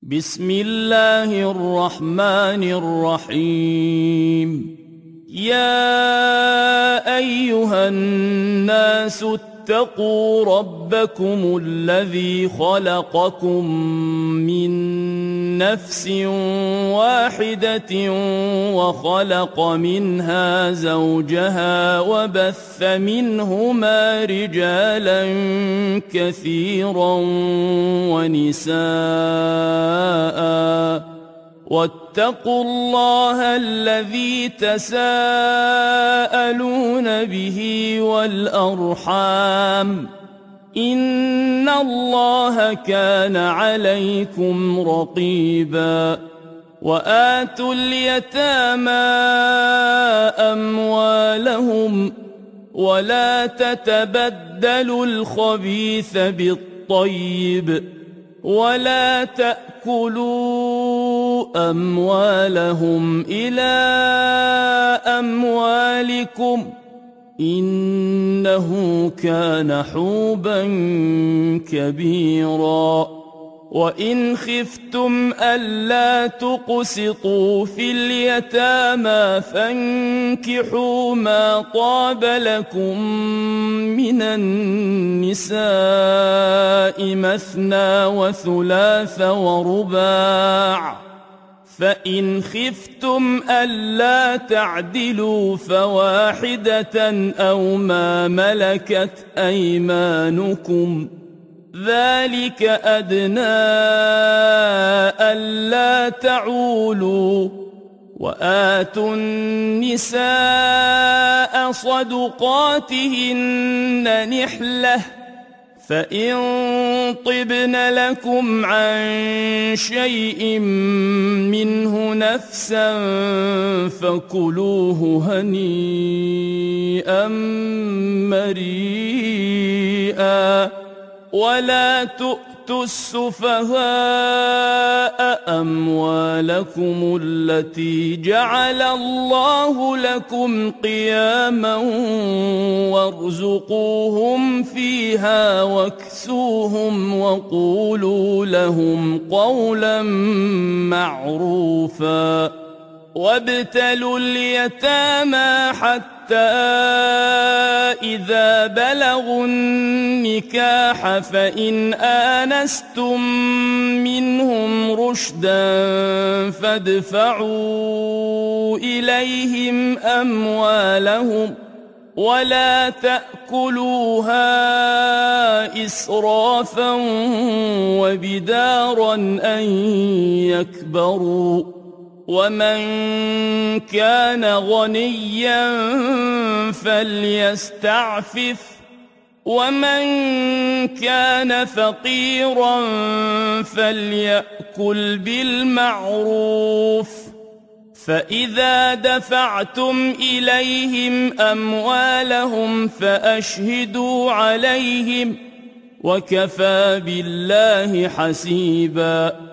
بسم الله الرحمن الرحيم. يا أيها الناس اتقوا ربكم الذي خلقكم من نفس واحدة وخلق منها زوجها وبث منهما رجالا كثيرا ونساء، واتقوا الله الذي تساءلون به والأرحام، إن الله كان عليكم رقيبا. وآتوا اليتامى أموالهم ولا تتبدلوا الخبيث بالطيب، ولا تأكلوا أموالهم إلى أموالكم، إنه كان حوبا كبيرا. وإن خفتم ألا تقسطوا في اليتامى فانكحوا ما طاب لكم من النساء مثنى وثلاث ورباع، فإن خفتم ألا تعدلوا فواحدة أو ما ملكت أيمانكم، ذلك أدنى ألا تعولوا. وآتوا النساء صدقاتهن نحلة، فإن طبن لكم عن شيء منه نفسا فكلوه هنيئا مريئا. ولا تؤتوا السفهاء أموالكم التي جعل الله لكم قياما وارزقوهم فيها واكسوهم وقولوا لهم قولا معروفا. وابتلوا اليتامى حتى إذا بلغوا النكاح فإن آنستم منهم رشدا فادفعوا إليهم أموالهم ولا تأكلوها إسرافا وبدارا أن يكبروا. ومن كان غنيا فليستعفف، ومن كان فقيرا فليأكل بالمعروف. فإذا دفعتم إليهم أموالهم فأشهدوا عليهم، وكفى بالله حسيبا.